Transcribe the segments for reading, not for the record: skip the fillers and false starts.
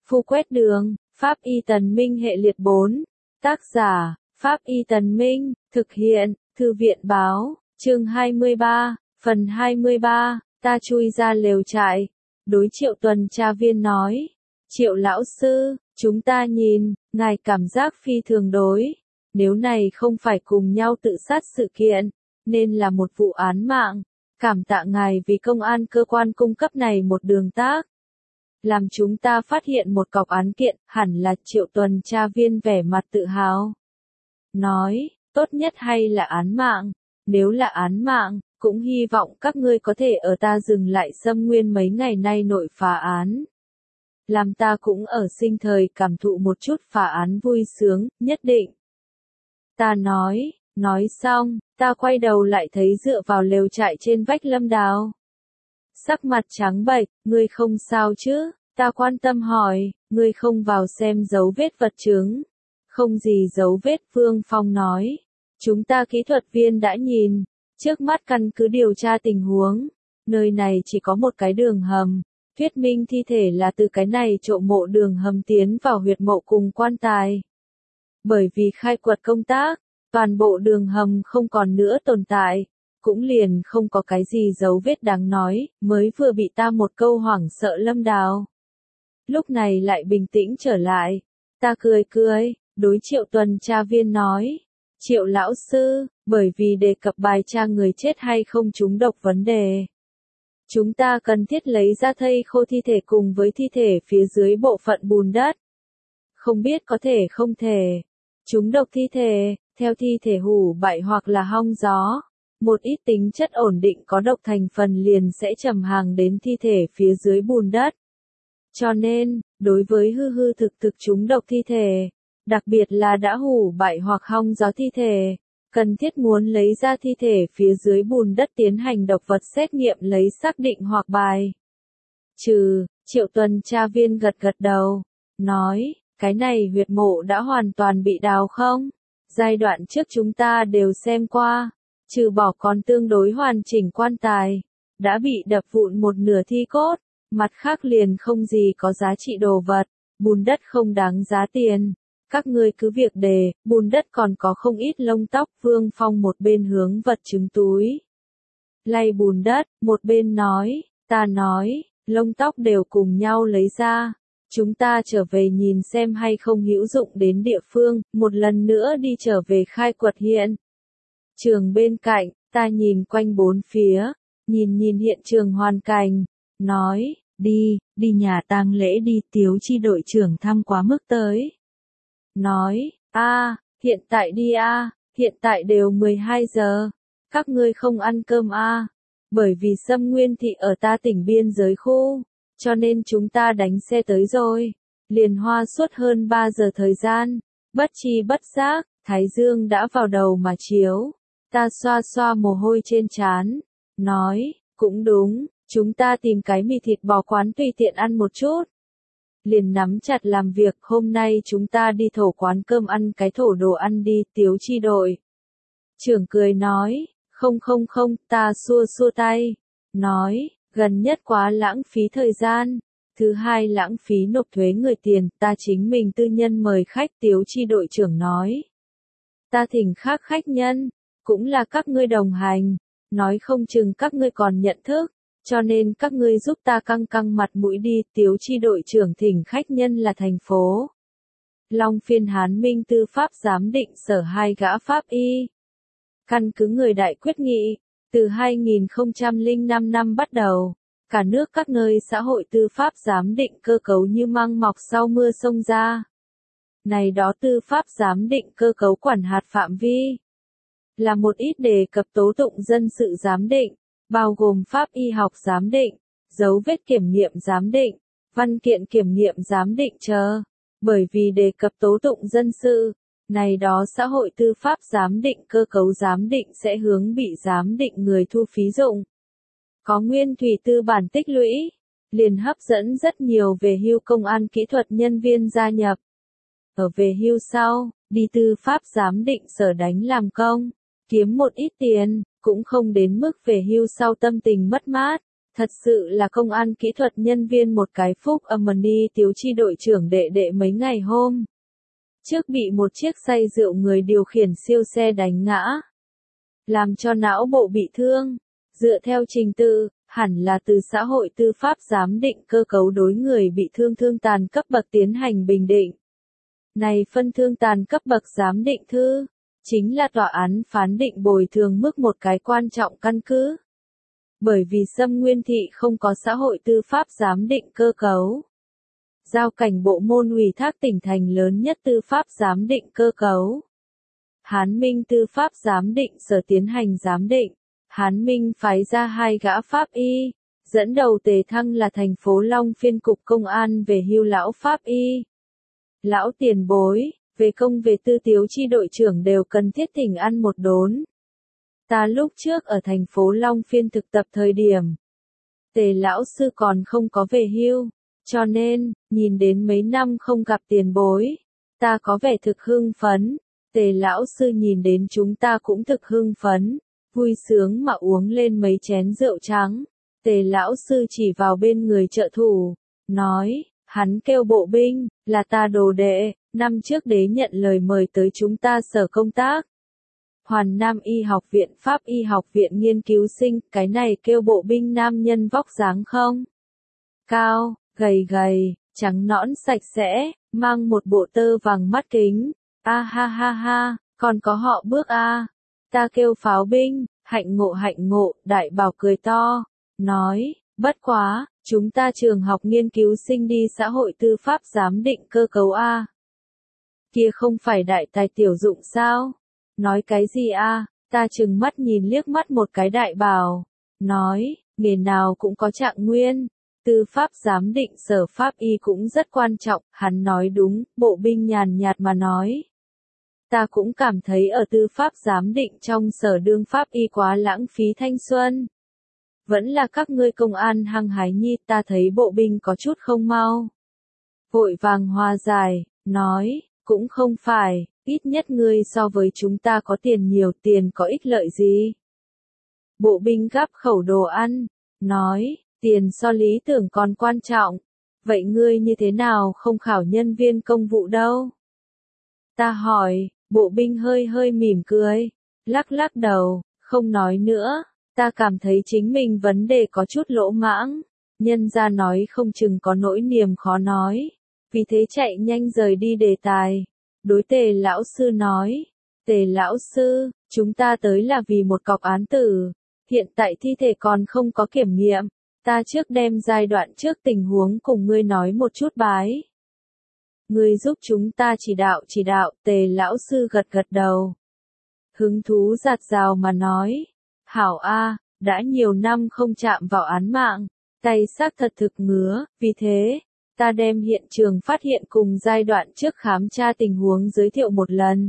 Phu quét đường, Pháp Y Tần Minh hệ liệt 4. Tác giả, Pháp Y Tần Minh, thực hiện, Thư viện báo, chương 23, phần 23, ta chui ra lều trại. Đối Triệu tuần tra viên nói, Triệu lão sư, chúng ta nhìn, ngài cảm giác phi thường đối. Nếu này không phải cùng nhau tự sát sự kiện, nên là một vụ án mạng. Cảm tạ ngài vì công an cơ quan cung cấp này một đường tác. Làm chúng ta phát hiện một cọc án kiện, hẳn là Triệu tuần tra viên vẻ mặt tự hào. Nói, tốt nhất hay là án mạng, nếu là án mạng, cũng hy vọng các ngươi có thể ở ta dừng lại xâm nguyên mấy ngày nay nội phá án. Làm ta cũng ở sinh thời cảm thụ một chút phá án vui sướng, nhất định. Ta nói xong, ta quay đầu lại thấy dựa vào lều trại trên vách Lâm Đào. Sắc mặt trắng bệch, ngươi không sao chứ? Ta quan tâm hỏi, ngươi không vào xem dấu vết vật chứng. Không gì dấu vết, Vương Phong nói. Chúng ta kỹ thuật viên đã nhìn, trước mắt căn cứ điều tra tình huống. Nơi này chỉ có một cái đường hầm, thuyết minh thi thể là từ cái này trộm mộ đường hầm tiến vào huyệt mộ cùng quan tài. Bởi vì khai quật công tác, toàn bộ đường hầm không còn nữa tồn tại, cũng liền không có cái gì dấu vết đáng nói, mới vừa bị ta một câu hoảng sợ Lâm Đào. Lúc này lại bình tĩnh trở lại, ta cười, đối Triệu tuần tra viên nói, Triệu lão sư, bởi vì đề cập bài tra người chết hay không trúng độc vấn đề. Chúng ta cần thiết lấy ra thây khô thi thể cùng với thi thể phía dưới bộ phận bùn đất. Không biết có thể không thể. Trúng độc thi thể, theo thi thể hủ bại hoặc là hong gió. Một ít tính chất ổn định có độc thành phần liền sẽ trầm hàng đến thi thể phía dưới bùn đất. Cho nên, đối với hư thực trúng độc thi thể, đặc biệt là đã hủ bại hoặc hong gió thi thể, cần thiết muốn lấy ra thi thể phía dưới bùn đất tiến hành độc vật xét nghiệm lấy xác định hoặc bài. Triệu tuần tra viên gật đầu, nói, cái này huyệt mộ đã hoàn toàn bị đào không? Giai đoạn trước chúng ta đều xem qua, trừ bỏ còn tương đối hoàn chỉnh quan tài, đã bị đập vụn một nửa thi cốt, mặt khác liền không gì có giá trị đồ vật, bùn đất không đáng giá tiền. Các ngươi cứ việc đề, bùn đất còn có không ít lông tóc. Vương Phong một bên hướng vật chứng túi lay bùn đất, một bên nói, ta nói, lông tóc đều cùng nhau lấy ra. Chúng ta trở về nhìn xem hay không hữu dụng đến địa phương, một lần nữa đi trở về khai quật hiện trường bên cạnh, ta nhìn quanh bốn phía, nhìn hiện trường hoàn cảnh, nói, đi nhà tang lễ đi. Tiếu chi đội trưởng thăm quá mức tới. Nói, hiện tại đi hiện tại đều 12 giờ, các ngươi không ăn cơm bởi vì Sâm Nguyên thị ở ta tỉnh biên giới khu, cho nên chúng ta đánh xe tới rồi, liền hoa suốt hơn 3 giờ thời gian, bất chi bất giác, thái dương đã vào đầu mà chiếu, ta xoa mồ hôi trên trán, nói, cũng đúng, chúng ta tìm cái mì thịt bò quán tùy tiện ăn một chút. Liền nắm chặt làm việc, hôm nay chúng ta đi thổ quán cơm ăn cái thổ đồ ăn đi. Tiếu chi đội trưởng cười nói, không, ta xua tay, nói, gần nhất quá lãng phí thời gian, thứ hai lãng phí nộp thuế người tiền, ta chính mình tư nhân mời khách. Tiếu chi đội trưởng nói, ta thỉnh khác khách nhân, cũng là các ngươi đồng hành, nói không chừng các ngươi còn nhận thức. Cho nên các ngươi giúp ta căng mặt mũi đi. Tiếu chi đội trưởng thỉnh khách nhân là thành phố Long Phiên Hán Minh tư pháp giám định sở 2 gã pháp y. Căn cứ người đại quyết nghị, từ 2005 năm bắt đầu, cả nước các nơi xã hội tư pháp giám định cơ cấu như măng mọc sau mưa xông ra. Này đó tư pháp giám định cơ cấu quản hạt phạm vi, là một ít đề cập tố tụng dân sự giám định, bao gồm pháp y học giám định, dấu vết kiểm nghiệm giám định, văn kiện kiểm nghiệm giám định chờ. Bởi vì đề cập tố tụng dân sự, này đó xã hội tư pháp giám định cơ cấu giám định sẽ hướng bị giám định người thu phí dụng. Có nguyên thủy tư bản tích lũy, liền hấp dẫn rất nhiều về hưu công an kỹ thuật nhân viên gia nhập. Ở về hưu sau, đi tư pháp giám định sở đánh làm công, kiếm một ít tiền, cũng không đến mức về hưu sau tâm tình mất mát. Thật sự là công an kỹ thuật nhân viên một cái phúc Money Tiếu chi đội trưởng đệ đệ mấy ngày hôm trước bị một chiếc say rượu người điều khiển siêu xe đánh ngã, làm cho não bộ bị thương. Dựa theo trình tự, hẳn là từ xã hội tư pháp giám định cơ cấu đối người bị thương thương tàn cấp bậc tiến hành bình định. Này phân thương tàn cấp bậc giám định thư, chính là tòa án phán định bồi thường mức một cái quan trọng căn cứ. Bởi vì Sâm Nguyên Thị không có xã hội tư pháp giám định cơ cấu. Giao cảnh bộ môn ủy thác tỉnh thành lớn nhất tư pháp giám định cơ cấu. Hán Minh tư pháp giám định sở tiến hành giám định. Hán Minh phái ra 2 gã pháp y, dẫn đầu Tề Thăng là thành phố Long Phiên cục công an về hưu lão pháp y. Lão tiền bối, về công về tư Tiếu chi đội trưởng đều cần thiết thỉnh ăn một đốn. Ta lúc trước ở thành phố Long Phiên thực tập thời điểm, Tề lão sư còn không có về hưu, cho nên, nhìn đến mấy năm không gặp tiền bối, ta có vẻ thực hưng phấn. Tề lão sư nhìn đến chúng ta cũng thực hưng phấn, vui sướng mà uống lên mấy chén rượu trắng. Tề lão sư chỉ vào bên người trợ thủ, nói, hắn kêu Bộ Binh, là ta đồ đệ, năm trước đế nhận lời mời tới chúng ta sở công tác. Hoàn Nam Y học viện Pháp Y học viện nghiên cứu sinh, cái này kêu Bộ Binh nam nhân vóc dáng không? Cao, gầy gầy, trắng nõn sạch sẽ, mang một bộ tơ vàng mắt kính. A ha ha ha, còn có họ Bước a. Ta kêu Pháo Binh, hạnh ngộ, đại bảo cười to, nói, bất quá, chúng ta trường học nghiên cứu sinh đi xã hội tư pháp giám định cơ cấu a. Kia không phải đại tài tiểu dụng sao? Nói cái gì a? Ta trừng mắt nhìn liếc mắt một cái đại bảo, nói, nghề nào cũng có trạng nguyên. Tư pháp giám định sở pháp y cũng rất quan trọng, hắn nói đúng, Bộ Binh nhàn nhạt mà nói. Ta cũng cảm thấy ở tư pháp giám định trong sở đương pháp y quá lãng phí thanh xuân. Vẫn là các ngươi công an hăng hái nhi, ta thấy Bộ Binh có chút không mau. Vội vàng hòa giải, nói, cũng không phải, ít nhất ngươi so với chúng ta có tiền nhiều, tiền có ích lợi gì. Bộ Binh gắp khẩu đồ ăn, nói, tiền so lý tưởng còn quan trọng. Vậy ngươi như thế nào không khảo nhân viên công vụ đâu? Ta hỏi, Bộ Binh hơi mỉm cười, lắc đầu, không nói nữa. Ta cảm thấy chính mình vấn đề có chút lỗ mãng, nhân ra nói không chừng có nỗi niềm khó nói, vì thế chạy nhanh rời đi đề tài. Đối Tề lão sư nói, Tề lão sư, chúng ta tới là vì một cọc án tử, hiện tại thi thể còn không có kiểm nghiệm, ta trước đem giai đoạn trước tình huống cùng ngươi nói một chút bái. Ngươi giúp chúng ta chỉ đạo, Tề lão sư gật đầu. Hứng thú giạt rào mà nói, hảo a, đã nhiều năm không chạm vào án mạng, tay xác thật thực ngứa, vì thế, ta đem hiện trường phát hiện cùng giai đoạn trước khám tra tình huống giới thiệu một lần.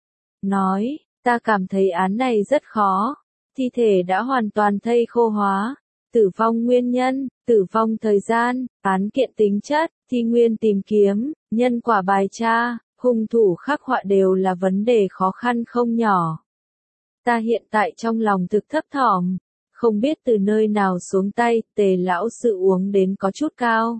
Nói, ta cảm thấy án này rất khó, thi thể đã hoàn toàn thây khô hóa, tử vong nguyên nhân, tử vong thời gian, án kiện tính chất, thi nguyên tìm kiếm, nhân quả bài tra, hung thủ khắc họa đều là vấn đề khó khăn không nhỏ. Ta hiện tại trong lòng thực thấp thỏm, không biết từ nơi nào xuống tay, Tề lão sư uống đến có chút cao.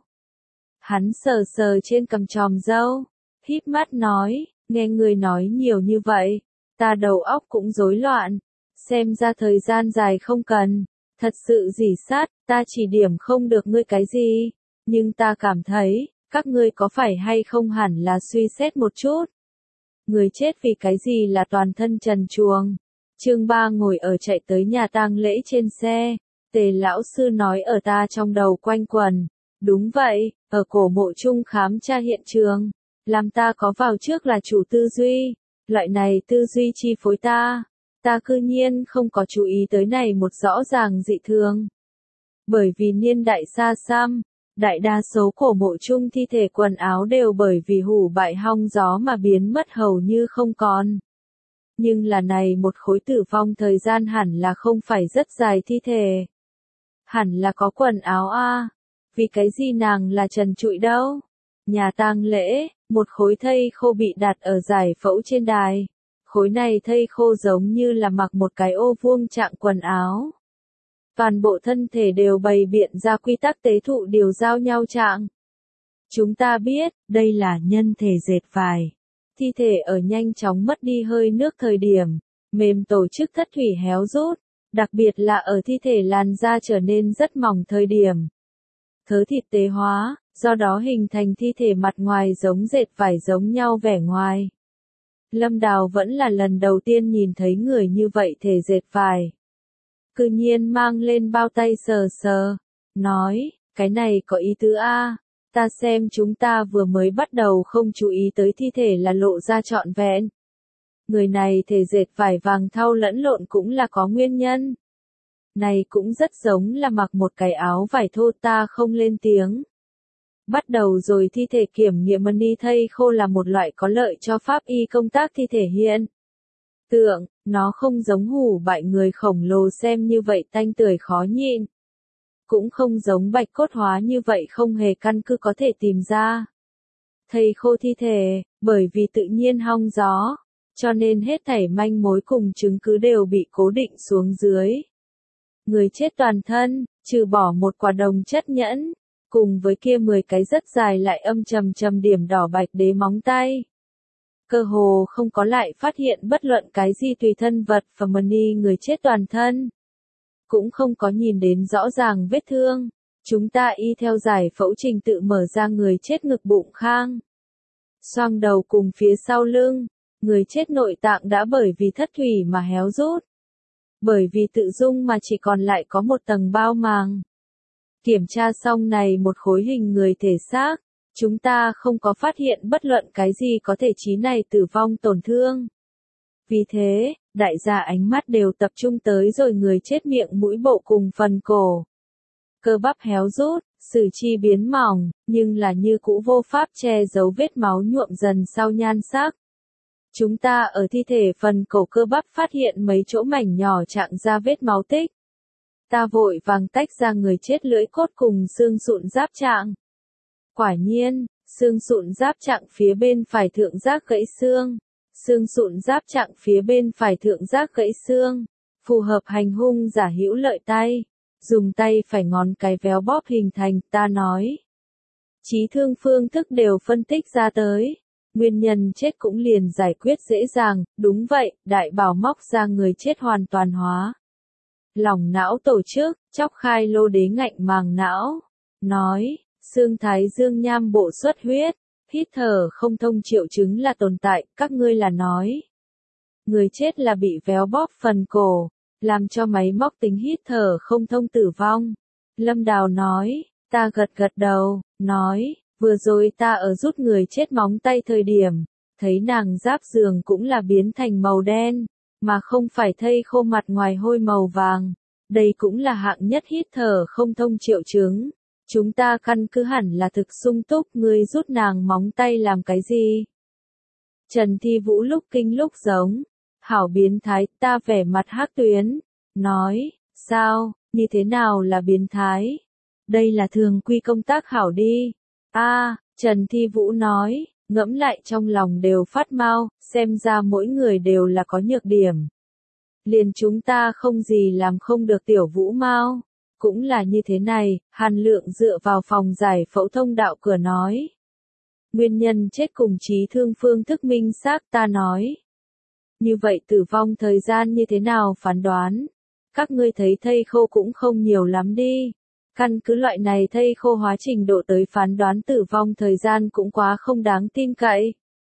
Hắn sờ trên cằm tròm râu, híp mắt nói, nghe người nói nhiều như vậy, ta đầu óc cũng rối loạn, xem ra thời gian dài không cần, thật sự rỉ sát, ta chỉ điểm không được ngươi cái gì, nhưng ta cảm thấy, các ngươi có phải hay không hẳn là suy xét một chút. Người chết vì cái gì là toàn thân trần truồng. Chương 3 ngồi ở chạy tới nhà tang lễ trên xe, Tề lão sư nói ở ta trong đầu quanh quẩn. Đúng vậy, ở cổ mộ chung khám tra hiện trường, làm ta có vào trước là chủ tư duy, loại này tư duy chi phối ta cư nhiên không có chú ý tới này một rõ ràng dị thường. Bởi vì niên đại xa xăm, đại đa số cổ mộ chung thi thể quần áo đều bởi vì hủ bại hong gió mà biến mất hầu như không còn. Nhưng là này một khối tử vong thời gian hẳn là không phải rất dài thi thể. Hẳn là có quần áo a. Vì cái gì nàng là trần trụi đâu? Nhà tang lễ, một khối thây khô bị đặt ở giải phẫu trên đài. Khối này thây khô giống như là mặc một cái ô vuông trạng quần áo. Toàn bộ thân thể đều bày biện ra quy tắc tế thụ điều giao nhau trạng. Chúng ta biết, đây là nhân thể dệt vải. Thi thể ở nhanh chóng mất đi hơi nước thời điểm, mềm tổ chức thất thủy héo rút, đặc biệt là ở thi thể làn da trở nên rất mỏng thời điểm. Thớ thịt tế hóa, do đó hình thành thi thể mặt ngoài giống dệt vải giống nhau vẻ ngoài. Lâm Đào vẫn là lần đầu tiên nhìn thấy người như vậy thể dệt vải. Cư nhiên mang lên bao tay sờ sờ, nói, cái này có ý tứ a. Ta xem chúng ta vừa mới bắt đầu không chú ý tới thi thể là lộ ra trọn vẹn. Người này thể dệt vải vàng thau lẫn lộn cũng là có nguyên nhân. Này cũng rất giống là mặc một cái áo vải thô, ta không lên tiếng. Bắt đầu rồi thi thể kiểm nghiệm money thây khô là một loại có lợi cho pháp y công tác thi thể hiện tượng, nó không giống hủ bại người khổng lồ xem như vậy tanh tưởi khó nhịn. Cũng không giống bạch cốt hóa như vậy không hề căn cứ có thể tìm ra. Thây khô thi thể, bởi vì tự nhiên hong gió, cho nên hết thảy manh mối cùng chứng cứ đều bị cố định xuống dưới. Người chết toàn thân, trừ bỏ một quả đồng chất nhẫn, cùng với kia 10 cái rất dài lại âm trầm điểm đỏ bạch đế móng tay. Cơ hồ không có lại phát hiện bất luận cái gì tùy thân vật và money người chết toàn thân. Cũng không có nhìn đến rõ ràng vết thương. Chúng ta y theo giải phẫu trình tự mở ra người chết ngực bụng khang. Xoang đầu cùng phía sau lưng. Người chết nội tạng đã bởi vì thất thủy mà héo rút. Bởi vì tự dung mà chỉ còn lại có một tầng bao màng. Kiểm tra xong này một khối hình người thể xác, chúng ta không có phát hiện bất luận cái gì có thể trí này tử vong tổn thương. Vì thế, đại gia ánh mắt đều tập trung tới rồi người chết miệng mũi bộ cùng phần cổ. Cơ bắp héo rút, sử chi biến mỏng, nhưng là như cũ vô pháp che giấu vết máu nhuộm dần sau nhan sắc. Chúng ta ở thi thể phần cổ cơ bắp phát hiện mấy chỗ mảnh nhỏ chạng ra vết máu tích. Ta vội vàng tách ra người chết lưỡi cốt cùng xương sụn giáp trạng. Quả nhiên, xương sụn giáp trạng phía bên phải thượng giác gãy xương. Xương sụn giáp trạng phía bên phải thượng giác gãy xương. Phù hợp hành hung giả hữu lợi tay. Dùng tay phải ngón cái véo bóp hình thành, ta nói. Chí thương phương thức đều phân tích ra tới. Nguyên nhân chết cũng liền giải quyết dễ dàng, đúng vậy, đại bảo móc ra người chết hoàn toàn hóa. Lòng não tổ chức, chóc khai lô đế ngạnh màng não. Nói, xương thái dương nham bộ xuất huyết, hít thở không thông triệu chứng là tồn tại, các ngươi là nói. Người chết là bị véo bóp phần cổ, làm cho máy móc tính hít thở không thông tử vong. Lâm Đào nói, ta gật đầu, nói, vừa rồi ta ở rút người chết móng tay thời điểm, thấy nàng giáp giường cũng là biến thành màu đen, mà không phải thây khô mặt ngoài hôi màu vàng. Đây cũng là hạng nhất hít thở không thông triệu chứng. Chúng ta căn cứ hẳn là thực sung túc, ngươi rút nàng móng tay làm cái gì? Trần Thi Vũ lúc kinh lúc giống. Hảo biến thái, ta vẻ mặt hắc tuyến. Nói, sao, như thế nào là biến thái? Đây là thường quy công tác hảo đi. Trần Thi Vũ nói, ngẫm lại trong lòng đều phát mau, xem ra mỗi người đều là có nhược điểm. Liền chúng ta không gì làm không được tiểu Vũ mau. Cũng là như thế này, Hàn Lượng dựa vào phòng giải phẫu thông đạo cửa nói. Nguyên nhân chết cùng trí thương phương thức minh xác, ta nói. Như vậy tử vong thời gian như thế nào phán đoán? Các ngươi thấy thây khô cũng không nhiều lắm đi. Căn cứ loại này thây khô hóa trình độ tới phán đoán tử vong thời gian cũng quá không đáng tin cậy.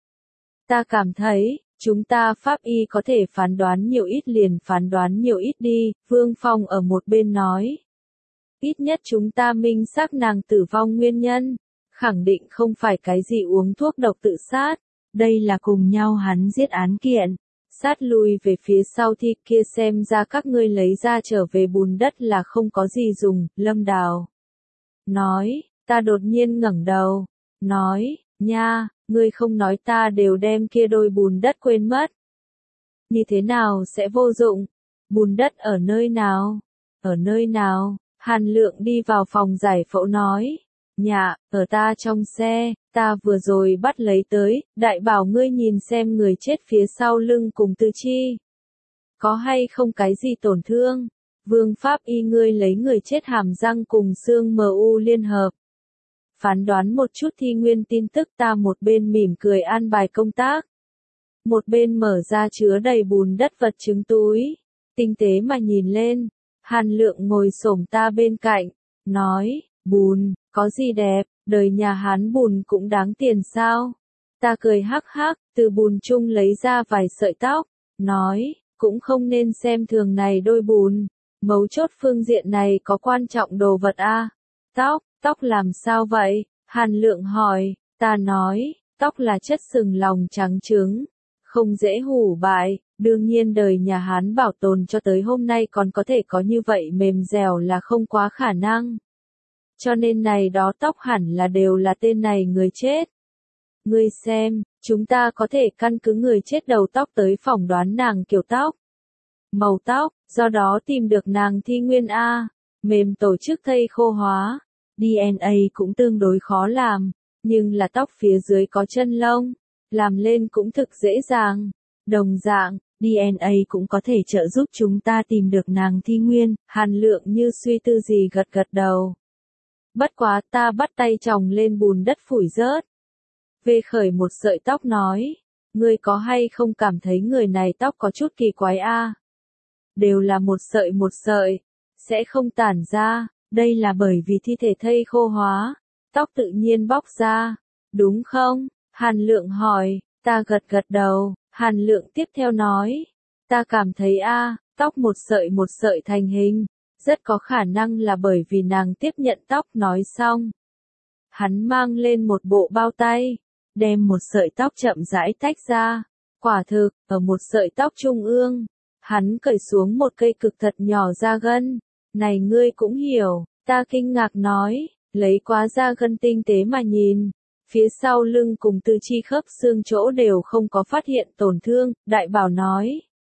Ta cảm thấy, chúng ta pháp y có thể phán đoán nhiều ít liền phán đoán nhiều ít đi, Vương Phong ở một bên nói. Ít nhất chúng ta minh xác nàng tử vong nguyên nhân, khẳng định không phải cái gì uống thuốc độc tự sát, đây là cùng nhau hắn giết án kiện. Sát lùi về phía sau thì kia xem ra các ngươi lấy ra trở về bùn đất là không có gì dùng, Lâm Đào. Nói, ta đột nhiên ngẩng đầu, nói, nha, ngươi không nói ta đều đem kia đôi bùn đất quên mất. Như thế nào sẽ vô dụng? Bùn đất ở nơi nào? Ở nơi nào? Hàn Lượng đi vào phòng giải phẫu nói. Nhà, ở ta trong xe, ta vừa rồi bắt lấy tới, đại bảo ngươi nhìn xem người chết phía sau lưng cùng tư chi. Có hay không cái gì tổn thương? Vương pháp y ngươi lấy người chết hàm răng cùng xương MU liên hợp. Phán đoán một chút thi nguyên tin tức, ta một bên mỉm cười an bài công tác. Một bên mở ra chứa đầy bùn đất vật chứng túi. Tinh tế mà nhìn lên. Hàn Lượng ngồi xổm ta bên cạnh. Nói, bùn, có gì đẹp, đời nhà Hán bùn cũng đáng tiền sao? Ta cười hắc hắc, từ bùn chung lấy ra vài sợi tóc. Nói, cũng không nên xem thường này đôi bùn. Mấu chốt phương diện này có quan trọng đồ vật a. Tóc làm sao vậy? Hàn Lượng hỏi, ta nói, tóc là chất sừng lòng trắng trứng, không dễ hủ bại, đương nhiên đời nhà Hán bảo tồn cho tới hôm nay còn có thể có như vậy mềm dẻo là không quá khả năng. Cho nên này đó tóc hẳn là đều là tên này người chết. Ngươi xem, chúng ta có thể căn cứ người chết đầu tóc tới phỏng đoán nàng kiểu tóc, màu tóc, do đó tìm được nàng thi nguyên A. Mềm tổ chức thây khô hóa. DNA cũng tương đối khó làm, nhưng là tóc phía dưới có chân lông, làm lên cũng thực dễ dàng. Đồng dạng, DNA cũng có thể trợ giúp chúng ta tìm được nàng thi nguyên. Hàn Lượng như suy tư gì gật gật đầu. Bất quá ta bắt tay chồng lên bùn đất phủi rớt. Về khởi một sợi tóc nói, ngươi có hay không cảm thấy người này tóc có chút kỳ quái a? Đều là một sợi, sẽ không tản ra, đây là bởi vì thi thể thây khô hóa, tóc tự nhiên bóc ra, đúng không? Hàn Lượng hỏi, ta gật gật đầu. Hàn Lượng tiếp theo nói, ta cảm thấy tóc một sợi thành hình, rất có khả năng là bởi vì nàng tiếp nhận tóc. Nói xong, hắn mang lên một bộ bao tay, đem một sợi tóc chậm rãi tách ra. Quả thực, ở một sợi tóc trung ương, hắn cởi xuống một cây cực thật nhỏ da gân. Này ngươi cũng hiểu, ta kinh ngạc nói, lấy quá da gân tinh tế mà nhìn. Phía sau lưng cùng tứ chi khớp xương chỗ đều không có phát hiện tổn thương. Đại bảo nói,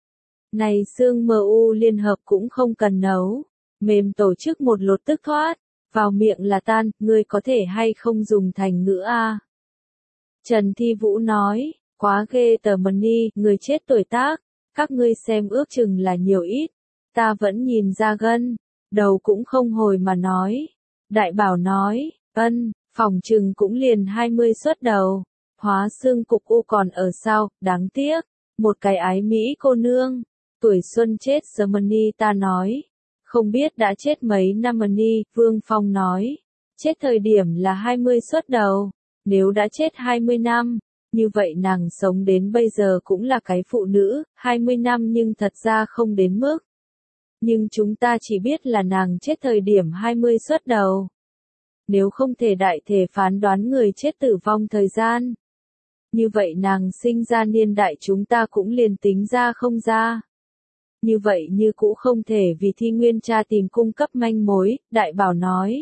này xương MU liên hợp cũng không cần nấu, mềm tổ chức một lột tức thoát, vào miệng là tan, ngươi có thể hay không dùng thành ngữ a? Trần Thi Vũ nói, quá ghê tởm đi, người chết tuổi tác, các ngươi xem ước chừng là nhiều ít, ta vẫn nhìn ra gân, đầu cũng không hồi mà nói. Đại bảo nói, phỏng chừng cũng liền 20 xuất đầu, hóa xương cục u còn ở sau, đáng tiếc, một cái ái Mỹ cô nương, tuổi xuân chết sớm đi. Ta nói, không biết đã chết mấy năm đi. Vương Phong nói, chết thời điểm là 20 xuất đầu, nếu đã chết 20 năm, như vậy nàng sống đến bây giờ cũng là cái phụ nữ. 20 năm nhưng thật ra không đến mức. Nhưng chúng ta chỉ biết là nàng chết thời điểm 20 xuất đầu. Nếu không thể đại thể phán đoán người chết tử vong thời gian, như vậy nàng sinh ra niên đại chúng ta cũng liền tính ra không ra. Như vậy như cũ không thể vì thi nguyên tra tìm cung cấp manh mối. Đại bảo nói.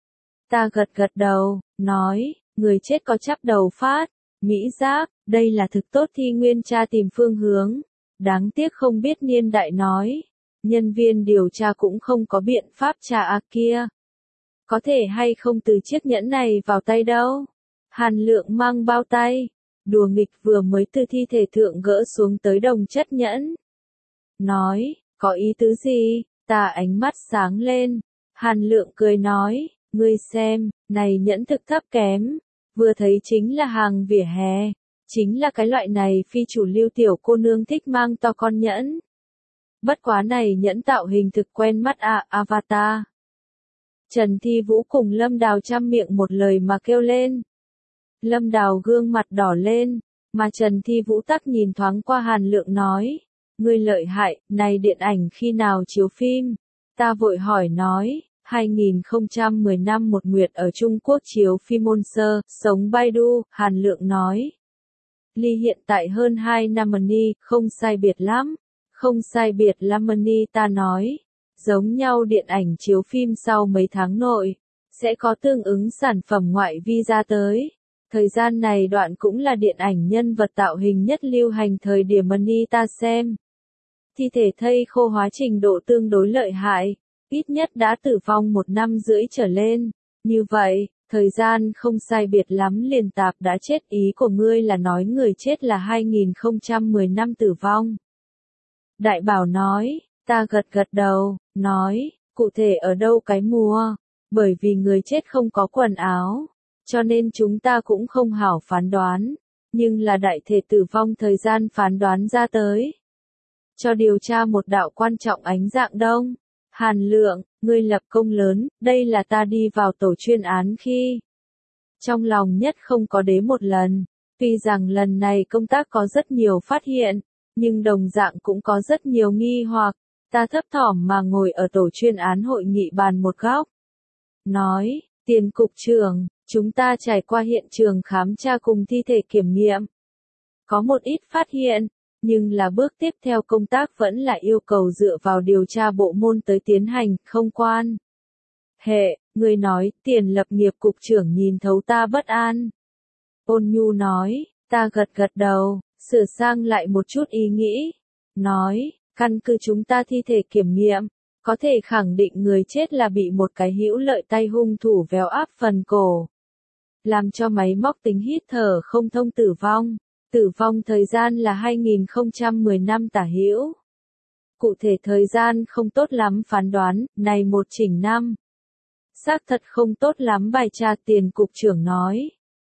Ta gật gật đầu, nói, người chết có chắp đầu phát, mỹ giáp, đây là thực tốt thi nguyên tra tìm phương hướng. Đáng tiếc không biết niên đại nói, nhân viên điều tra cũng không có biện pháp tra kia. Có thể hay không từ chiếc nhẫn này vào tay đâu. Hàn Lượng mang bao tay, đùa nghịch vừa mới từ thi thể thượng gỡ xuống tới đồng chất nhẫn. Nói, có ý tứ gì? Ta ánh mắt sáng lên. Hàn Lượng cười nói, ngươi xem, này nhẫn thực thấp kém, vừa thấy chính là hàng vỉa hè, chính là cái loại này phi chủ lưu tiểu cô nương thích mang to con nhẫn. Bất quá này nhẫn tạo hình thực quen mắt Avatar. Trần Thi Vũ cùng Lâm Đào chăm miệng một lời mà kêu lên. Lâm Đào gương mặt đỏ lên, mà Trần Thi Vũ tắc nhìn thoáng qua Hàn Lượng nói, ngươi lợi hại, này điện ảnh khi nào chiếu phim? Ta vội hỏi nói, 2010 năm một nguyệt ở Trung Quốc chiếu phim Monster, sống Baidu. Hàn Lượng nói, ly hiện tại hơn 2 năm đi, không sai biệt lắm. Không sai biệt lắm đi. Ta nói, giống nhau điện ảnh chiếu phim sau mấy tháng nội, sẽ có tương ứng sản phẩm ngoại vi ra tới. Thời gian này đoạn cũng là điện ảnh nhân vật tạo hình nhất lưu hành thời điểm đi. Ta xem, thi thể thây khô hóa trình độ tương đối lợi hại, ít nhất đã tử vong 1 năm rưỡi trở lên. Như vậy, thời gian không sai biệt lắm liền tạp đã chết. Ý của ngươi là nói người chết là 2010 năm tử vong. Đại bảo nói, Ta gật gật đầu, nói, cụ thể ở đâu cái mùa, bởi vì người chết không có quần áo, cho nên chúng ta cũng không hảo phán đoán, nhưng là đại thể tử vong thời gian phán đoán ra tới. Cho điều tra một đạo quan trọng ánh dạng đông. Hàn Lượng, ngươi lập công lớn, đây là ta đi vào tổ chuyên án khi trong lòng nhất không có đế một lần. Tuy rằng lần này công tác có rất nhiều phát hiện, nhưng đồng dạng cũng có rất nhiều nghi hoặc. Ta thấp thỏm mà ngồi ở tổ chuyên án hội nghị bàn một góc. Nói, tiền cục trưởng, chúng ta trải qua hiện trường khám tra cùng thi thể kiểm nghiệm. Có một ít phát hiện, nhưng là bước tiếp theo công tác vẫn là yêu cầu dựa vào điều tra bộ môn tới tiến hành, không quan hệ. Người nói, tiền lập nghiệp cục trưởng nhìn thấu ta bất an. Ôn Nhu nói, ta gật gật đầu, sửa sang lại một chút ý nghĩ. Nói, căn cứ chúng ta thi thể kiểm nghiệm, có thể khẳng định người chết là bị một cái hữu lợi tay hung thủ véo áp phần cổ, làm cho máy móc tính hít thở không thông tử vong. Tử vong thời gian là 2010 năm tả hữu. Cụ thể thời gian không tốt lắm phán đoán, này một chỉnh năm. Xác thật không tốt lắm bài tra, tiền cục trưởng nói.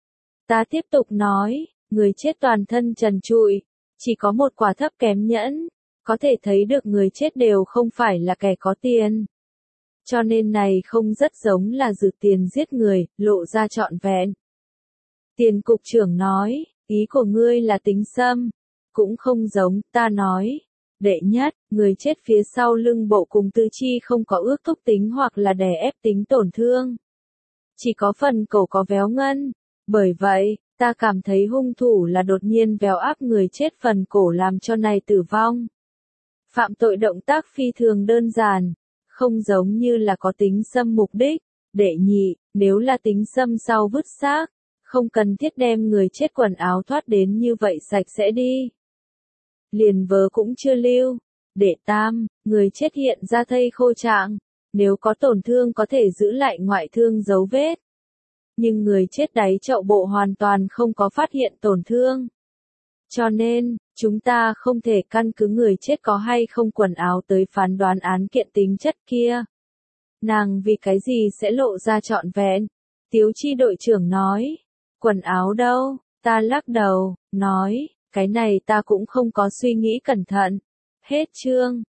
Ta tiếp tục nói, người chết toàn thân trần trụi, chỉ có một quả thấp kém nhẫn, có thể thấy được người chết đều không phải là kẻ có tiền. Cho nên này không rất giống là dự tiền giết người, lộ ra trọn vẹn. Tiền cục trưởng nói, ý của ngươi là tính xâm, cũng không giống, ta nói. Đệ nhất, người chết phía sau lưng bộ cùng tứ chi không có ước thúc tính hoặc là đè ép tính tổn thương. Chỉ có phần cổ có véo ngân. Bởi vậy, ta cảm thấy hung thủ là đột nhiên véo áp người chết phần cổ làm cho này tử vong. Phạm tội động tác phi thường đơn giản, không giống như là có tính xâm mục đích. Đệ nhị, nếu là tính xâm sau vứt xác, không cần thiết đem người chết quần áo thoát đến như vậy sạch sẽ đi. Liền vớ cũng chưa lưu. Đệ tam, người chết hiện ra thây khô trạng, nếu có tổn thương có thể giữ lại ngoại thương dấu vết. Nhưng người chết đáy chậu bộ hoàn toàn không có phát hiện tổn thương. Cho nên, chúng ta không thể căn cứ người chết có hay không quần áo tới phán đoán án kiện tính chất kia. Nàng vì cái gì sẽ lộ ra trọn vẹn? Tiếu Chi đội trưởng nói. Quần áo đâu? Ta lắc đầu, nói, cái này ta cũng không có suy nghĩ cẩn thận. Hết chương.